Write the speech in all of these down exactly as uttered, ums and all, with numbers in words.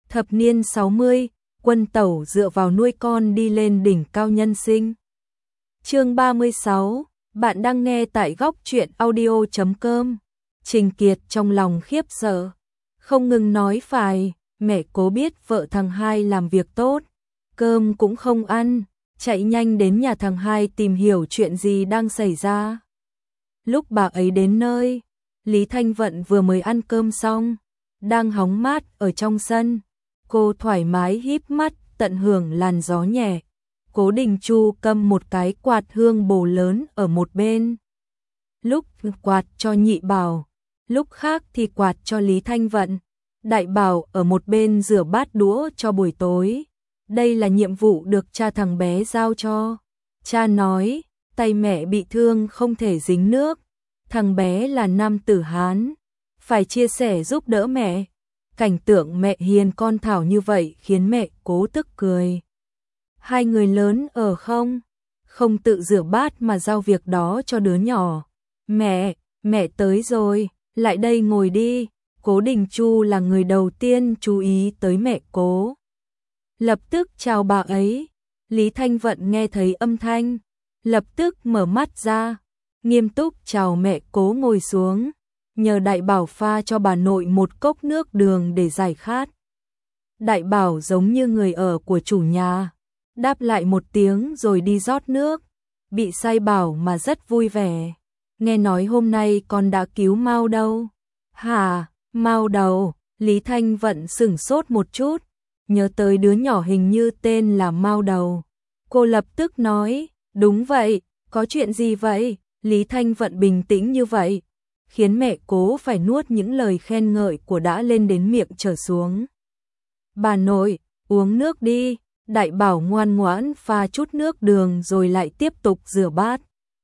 Thập niên sáu mươi, Quân Tẩu dựa vào nuôi con đi lên đỉnh cao nhân sinh. Chương ba mươi sáu, bạn đang nghe tại góc truyện audio chấm com. Trình Kiệt trong lòng khiếp sợ, không ngừng nói phải, mẹ Cố biết vợ thằng hai làm việc tốt, cơm cũng không ăn, chạy nhanh đến nhà thằng hai tìm hiểu chuyện gì đang xảy ra. Lúc bà ấy đến nơi, Lý Thanh Vận vừa mới ăn cơm xong, đang hóng mát ở trong sân. Cô thoải mái híp mắt, tận hưởng làn gió nhẹ. Cố Đình Chu cầm một cái quạt hương bồ lớn ở một bên. Lúc quạt cho Nhị Bảo, lúc khác thì quạt cho Lý Thanh Vận. Đại Bảo ở một bên rửa bát đũa cho buổi tối. Đây là nhiệm vụ được cha thằng bé giao cho. Cha nói, tay mẹ bị thương không thể dính nước. Thằng bé là nam tử Hán, phải chia sẻ giúp đỡ mẹ. Cảnh tượng mẹ hiền con Thảo như vậy khiến mẹ Cố tức cười. Hai người lớn ở không, không tự rửa bát mà giao việc đó cho đứa nhỏ. Mẹ, mẹ tới rồi, lại đây ngồi đi. Cố Đình Chu là người đầu tiên chú ý tới mẹ Cố. Lập tức chào bà ấy. Lý Thanh Vận nghe thấy âm thanh, lập tức mở mắt ra, nghiêm túc chào mẹ Cố ngồi xuống. Nhờ Đại Bảo pha cho bà nội một cốc nước đường để giải khát. Đại Bảo giống như người ở của chủ nhà, đáp lại một tiếng rồi đi rót nước, bị sai bảo mà rất vui vẻ. Nghe nói hôm nay con đã cứu Mao đâu. Hả, Mao đầu? Lý Thanh Vận sửng sốt một chút, nhớ tới đứa nhỏ hình như tên là Mao đầu. Cô lập tức nói, đúng vậy, có chuyện gì vậy? Lý Thanh Vận bình tĩnh như vậy, khiến mẹ Cố phải nuốt những lời khen ngợi của đã lên đến miệng trở xuống. Bà nội, uống nước đi. Đại Bảo ngoan ngoãn pha chút nước đường rồi lại tiếp tục rửa bát.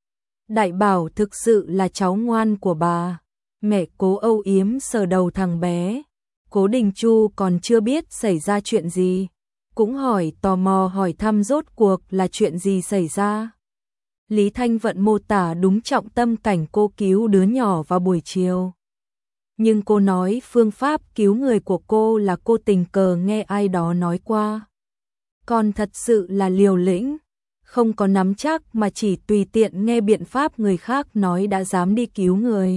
Đại Bảo thực sự là cháu ngoan của bà. Mẹ Cố âu yếm sờ đầu thằng bé. Cố Đình Chu còn chưa biết xảy ra chuyện gì, cũng hỏi tò mò hỏi thăm rốt cuộc là chuyện gì xảy ra. Lý Thanh Vận mô tả đúng trọng tâm cảnh cô cứu đứa nhỏ vào buổi chiều. Nhưng cô nói phương pháp cứu người của cô là cô tình cờ nghe ai đó nói qua. Còn thật sự là liều lĩnh, không có nắm chắc mà chỉ tùy tiện nghe biện pháp người khác nói đã dám đi cứu người.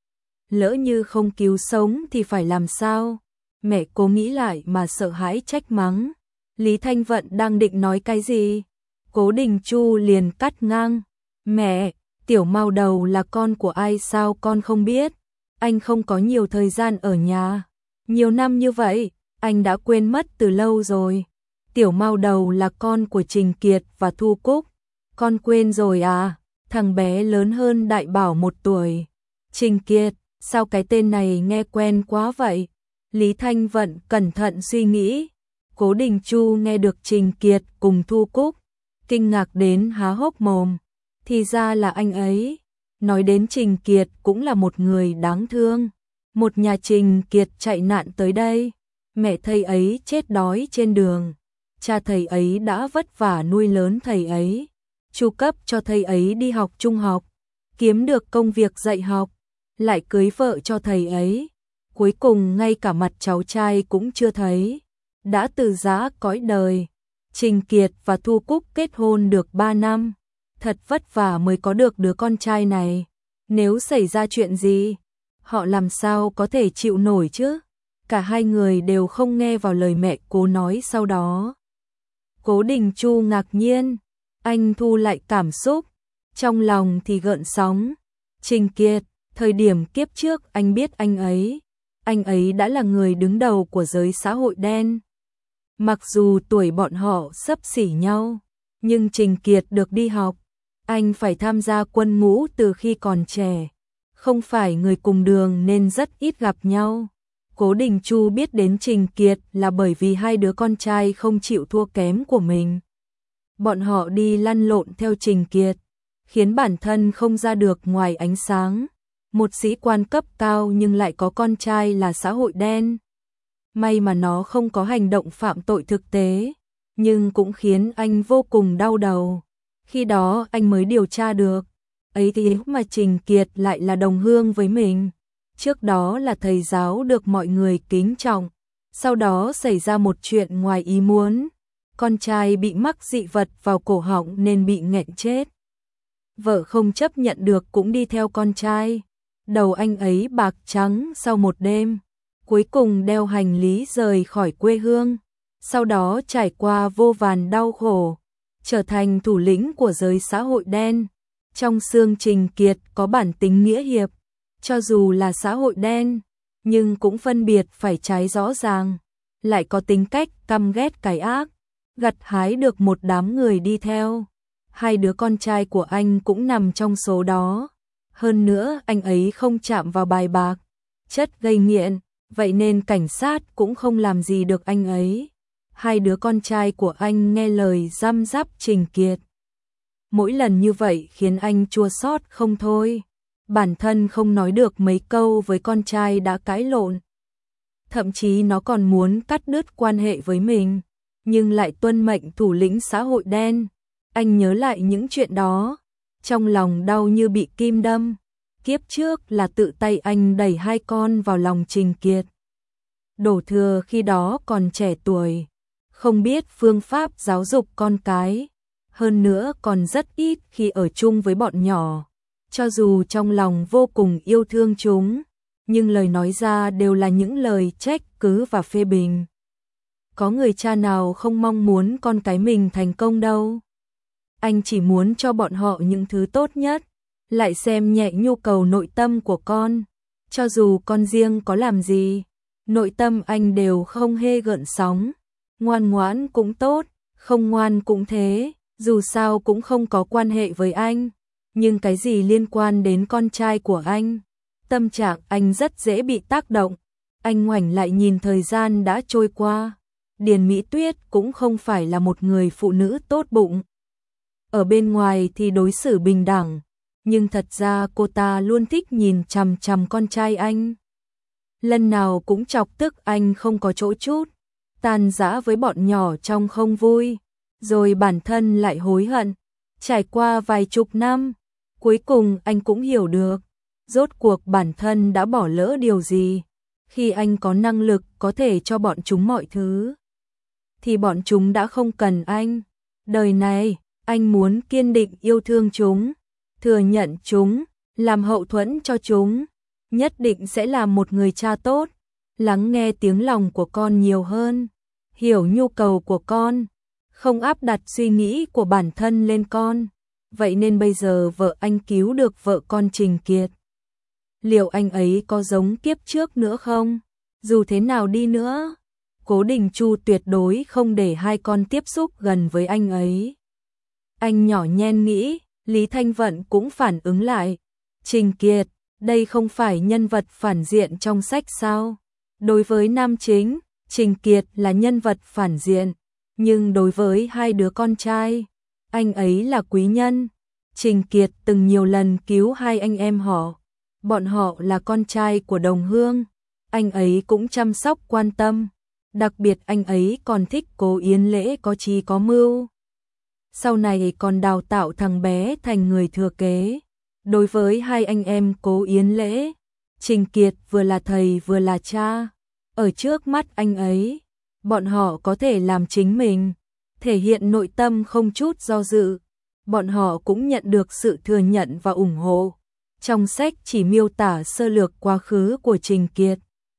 Lỡ như không cứu sống thì phải làm sao? Mẹ Cố nghĩ lại mà sợ hãi trách mắng. Lý Thanh Vận đang định nói cái gì? Cố Đình Chu liền cắt ngang. Mẹ, tiểu Mao đầu là con của ai sao con không biết? Anh không có nhiều thời gian ở nhà. Nhiều năm như vậy, anh đã quên mất từ lâu rồi. Tiểu Mao đầu là con của Trình Kiệt và Thu Cúc. Con quên rồi à? Thằng bé lớn hơn Đại Bảo một tuổi. Trình Kiệt, sao cái tên này nghe quen quá vậy? Lý Thanh Vận cẩn thận suy nghĩ. Cố Đình Chu nghe được Trình Kiệt cùng Thu Cúc, kinh ngạc đến há hốc mồm. Thì ra là anh ấy. Nói đến Trình Kiệt cũng là một người đáng thương. Một nhà Trình Kiệt chạy nạn tới đây. Mẹ thầy ấy chết đói trên đường. Cha thầy ấy đã vất vả nuôi lớn thầy ấy, chu cấp cho thầy ấy đi học trung học, kiếm được công việc dạy học, lại cưới vợ cho thầy ấy. Cuối cùng ngay cả mặt cháu trai cũng chưa thấy, đã từ giã cõi đời. Trình Kiệt và Thu Cúc kết hôn được ba năm, thật vất vả mới có được đứa con trai này. Nếu xảy ra chuyện gì, họ làm sao có thể chịu nổi chứ? Cả hai người đều không nghe vào lời mẹ Cố nói sau đó. Cố Đình Chu ngạc nhiên, anh thu lại cảm xúc, trong lòng thì gợn sóng. Trình Kiệt, thời điểm kiếp trước anh biết anh ấy, anh ấy đã là người đứng đầu của giới xã hội đen. Mặc dù tuổi bọn họ xấp xỉ nhau, nhưng Trình Kiệt được đi học, anh phải tham gia quân ngũ từ khi còn trẻ, không phải người cùng đường nên rất ít gặp nhau. Cố Đình Chu biết đến Trình Kiệt là bởi vì hai đứa con trai không chịu thua kém của mình. Bọn họ đi lăn lộn theo Trình Kiệt, khiến bản thân không ra được ngoài ánh sáng. Một sĩ quan cấp cao nhưng lại có con trai là xã hội đen. May mà nó không có hành động phạm tội thực tế, nhưng cũng khiến anh vô cùng đau đầu. Khi đó anh mới điều tra được, ấy thì mà Trình Kiệt lại là đồng hương với mình. Trước đó là thầy giáo được mọi người kính trọng, Sau đó xảy ra một chuyện ngoài ý muốn. Con trai bị mắc dị vật vào cổ họng nên bị nghẹn chết. Vợ không chấp nhận được cũng đi theo con trai. Đầu anh ấy bạc trắng sau một đêm. Cuối cùng đeo hành lý rời khỏi quê hương. Sau đó trải qua vô vàn đau khổ, trở thành thủ lĩnh của giới xã hội đen. Trong xương Trình Kiệt có bản tính nghĩa hiệp, cho dù là xã hội đen, nhưng cũng phân biệt phải trái rõ ràng, lại có tính cách căm ghét cái ác, gặt hái được một đám người đi theo. Hai đứa con trai của anh cũng nằm trong số đó. Hơn nữa anh ấy không chạm vào bài bạc, chất gây nghiện, vậy nên cảnh sát cũng không làm gì được anh ấy. Hai đứa con trai của anh nghe lời răm rắp Trình Kiệt. Mỗi lần như vậy khiến anh chua xót không thôi. Bản thân không nói được mấy câu với con trai đã cãi lộn. Thậm chí nó còn muốn cắt đứt quan hệ với mình, nhưng lại tuân mệnh thủ lĩnh xã hội đen. Anh nhớ lại những chuyện đó, trong lòng đau như bị kim đâm. Kiếp trước là tự tay anh đẩy hai con vào lòng Trình Kiệt. Đổ thừa khi đó còn trẻ tuổi, không biết phương pháp giáo dục con cái, hơn nữa còn rất ít khi ở chung với bọn nhỏ. Cho dù trong lòng vô cùng yêu thương chúng, nhưng lời nói ra đều là những lời trách cứ và phê bình. Có người cha nào không mong muốn con cái mình thành công đâu. Anh chỉ muốn cho bọn họ những thứ tốt nhất, lại xem nhẹ nhu cầu nội tâm của con. Cho dù con riêng có làm gì, nội tâm anh đều không hề gợn sóng. Ngoan ngoãn cũng tốt, không ngoan cũng thế, dù sao cũng không có quan hệ với anh. Nhưng cái gì liên quan đến con trai của anh, tâm trạng anh rất dễ bị tác động. Anh ngoảnh lại nhìn thời gian đã trôi qua. Điền Mỹ Tuyết cũng không phải là một người phụ nữ tốt bụng. Ở bên ngoài thì đối xử bình đẳng, nhưng thật ra cô ta luôn thích nhìn chằm chằm con trai anh. Lần nào cũng chọc tức anh không có chỗ chút, tan rã với bọn nhỏ trong không vui, rồi bản thân lại hối hận. Trải qua vài chục năm, cuối cùng anh cũng hiểu được, rốt cuộc bản thân đã bỏ lỡ điều gì. Khi anh có năng lực có thể cho bọn chúng mọi thứ, thì bọn chúng đã không cần anh. Đời này, anh muốn kiên định yêu thương chúng, thừa nhận chúng, làm hậu thuẫn cho chúng. Nhất định sẽ là một người cha tốt, lắng nghe tiếng lòng của con nhiều hơn, hiểu nhu cầu của con, không áp đặt suy nghĩ của bản thân lên con. Vậy nên bây giờ vợ anh cứu được vợ con Trình Kiệt. Liệu anh ấy có giống kiếp trước nữa không? Dù thế nào đi nữa, Cố Đình Chu tuyệt đối không để hai con tiếp xúc gần với anh ấy. Anh nhỏ nhen nghĩ, Lý Thanh Vận cũng phản ứng lại. Trình Kiệt, đây không phải nhân vật phản diện trong sách sao? Đối với nam chính, Trình Kiệt là nhân vật phản diện, nhưng đối với hai đứa con trai, anh ấy là quý nhân. Trình Kiệt từng nhiều lần cứu hai anh em họ, bọn họ là con trai của đồng hương, anh ấy cũng chăm sóc quan tâm, đặc biệt anh ấy còn thích Cố Yến Lễ có chí có mưu. Sau này còn đào tạo thằng bé thành người thừa kế. Đối với hai anh em Cố Yến Lễ, Trình Kiệt vừa là thầy vừa là cha. Ở trước mắt anh ấy, bọn họ có thể làm chính mình, thể hiện nội tâm không chút do dự. Bọn họ cũng nhận được sự thừa nhận và ủng hộ. Trong sách chỉ miêu tả sơ lược quá khứ của Trình Kiệt.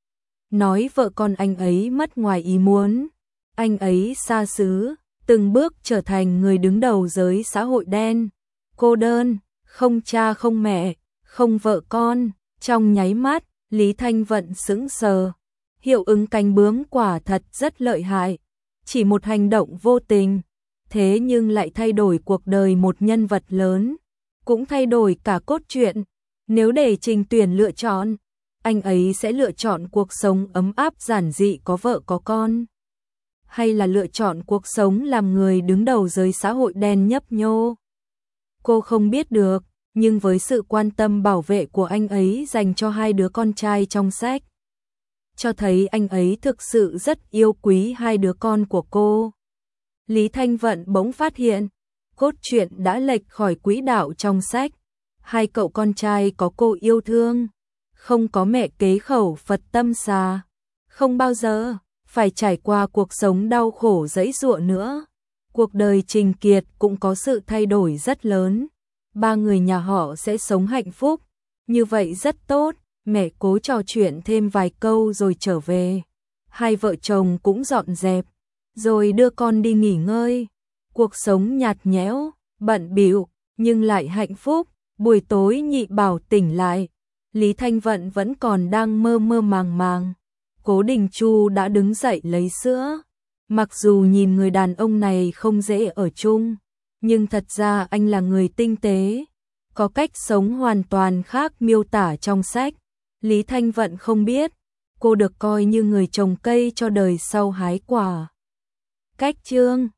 Nói vợ con anh ấy mất ngoài ý muốn, anh ấy xa xứ, từng bước trở thành người đứng đầu giới xã hội đen, cô đơn, không cha không mẹ, không vợ con. Trong nháy mắt, Lý Thanh Vận sững sờ. Hiệu ứng cánh bướm quả thật rất lợi hại. Chỉ một hành động vô tình, thế nhưng lại thay đổi cuộc đời một nhân vật lớn, cũng thay đổi cả cốt truyện. Nếu để Trình Tuyển lựa chọn, anh ấy sẽ lựa chọn cuộc sống ấm áp giản dị có vợ có con, hay là lựa chọn cuộc sống làm người đứng đầu giới xã hội đen nhấp nhô? Cô không biết được, nhưng với sự quan tâm bảo vệ của anh ấy dành cho hai đứa con trai trong sách, cho thấy anh ấy thực sự rất yêu quý hai đứa con của cô. Lý Thanh Vận bỗng phát hiện, cốt truyện đã lệch khỏi quỹ đạo trong sách. Hai cậu con trai có cô yêu thương, không có mẹ kế khẩu Phật tâm xà. Không bao giờ, phải trải qua cuộc sống đau khổ giãy giụa nữa. Cuộc đời Trình Kiệt cũng có sự thay đổi rất lớn. Ba người nhà họ sẽ sống hạnh phúc, như vậy rất tốt. Mẹ cố trò chuyện thêm vài câu rồi trở về. Hai vợ chồng cũng dọn dẹp, rồi đưa con đi nghỉ ngơi. Cuộc sống nhạt nhẽo, bận bịu nhưng lại hạnh phúc. Buổi tối Nhị Bảo tỉnh lại, Lý Thanh Vận vẫn còn đang mơ mơ màng màng. Cố Đình Chu đã đứng dậy lấy sữa. Mặc dù nhìn người đàn ông này không dễ ở chung, nhưng thật ra anh là người tinh tế, có cách sống hoàn toàn khác miêu tả trong sách. Lý Thanh Vận không biết, cô được coi như người trồng cây cho đời sau hái quả. Cách chương